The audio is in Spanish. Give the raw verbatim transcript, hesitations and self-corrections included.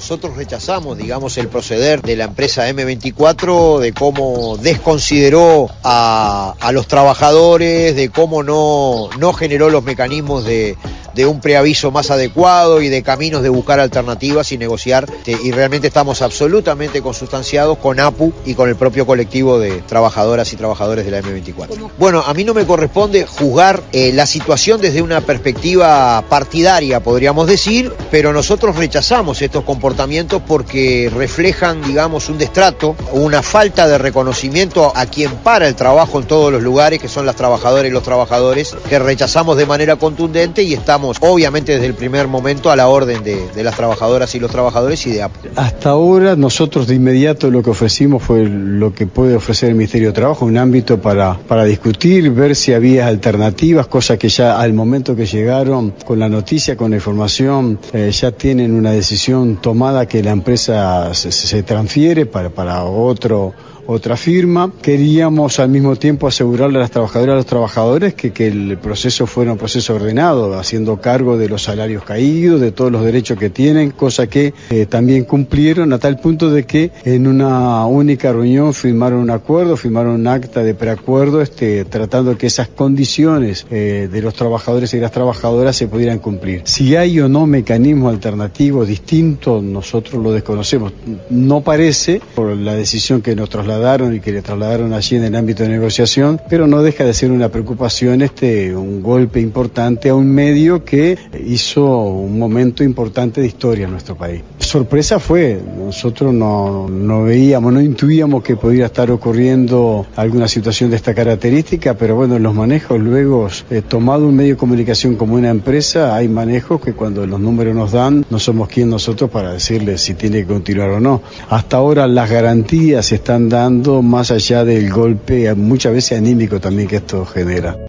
nosotros rechazamos, digamos, el proceder de la empresa eme veinticuatro, de cómo desconsideró a, a los trabajadores, de cómo no, no generó los mecanismos de, de un preaviso más adecuado y de caminos de buscar alternativas y negociar, y realmente estamos absolutamente consustanciados con A P U y con el propio colectivo de trabajadoras y trabajadores de la eme veinticuatro. Bueno, a mí no me corresponde juzgar eh, la situación desde una perspectiva partidaria, podríamos decir, pero nosotros rechazamos estos comportamientos porque reflejan, digamos, un destrato, una falta de reconocimiento a quien para el trabajo en todos los lugares, que son las trabajadoras y los trabajadores, que rechazamos de manera contundente y estamos, obviamente, desde el primer momento a la orden de, de las trabajadoras y los trabajadores y de A P U. Hasta ahora nosotros de inmediato lo que ofrecimos fue lo que puede ofrecer el Ministerio de Trabajo, un ámbito para, para discutir, ver si había alternativas, cosas que ya al momento que llegaron con la noticia, con la información, eh, ya tienen una decisión tomada que la empresa se, se transfiere para, para otro otra firma. Queríamos al mismo tiempo asegurarle a las trabajadoras y a los trabajadores que, que el proceso fuera un proceso ordenado, haciendo cargo de los salarios caídos, de todos los derechos que tienen, cosa que eh, también cumplieron a tal punto de que en una única reunión firmaron un acuerdo, firmaron un acta de preacuerdo, este, tratando que esas condiciones eh, de los trabajadores y las trabajadoras se pudieran cumplir. Si hay o no mecanismos alternativos distintos, nosotros lo desconocemos. No parece, por la decisión que nos trasladaron y que le trasladaron allí en el ámbito de negociación, pero no deja de ser una preocupación, este, un golpe importante a un medio que hizo un momento importante de historia en nuestro país. Sorpresa fue, nosotros no, no veíamos, no intuíamos que podría estar ocurriendo alguna situación de esta característica, pero bueno, los manejos luego, eh, tomado un medio de comunicación como una empresa, hay manejos que cuando los números nos dan, no somos quien nosotros para decirles si tiene que continuar o no. Hasta ahora las garantías se están dando más allá del golpe, muchas veces anímico también que esto genera.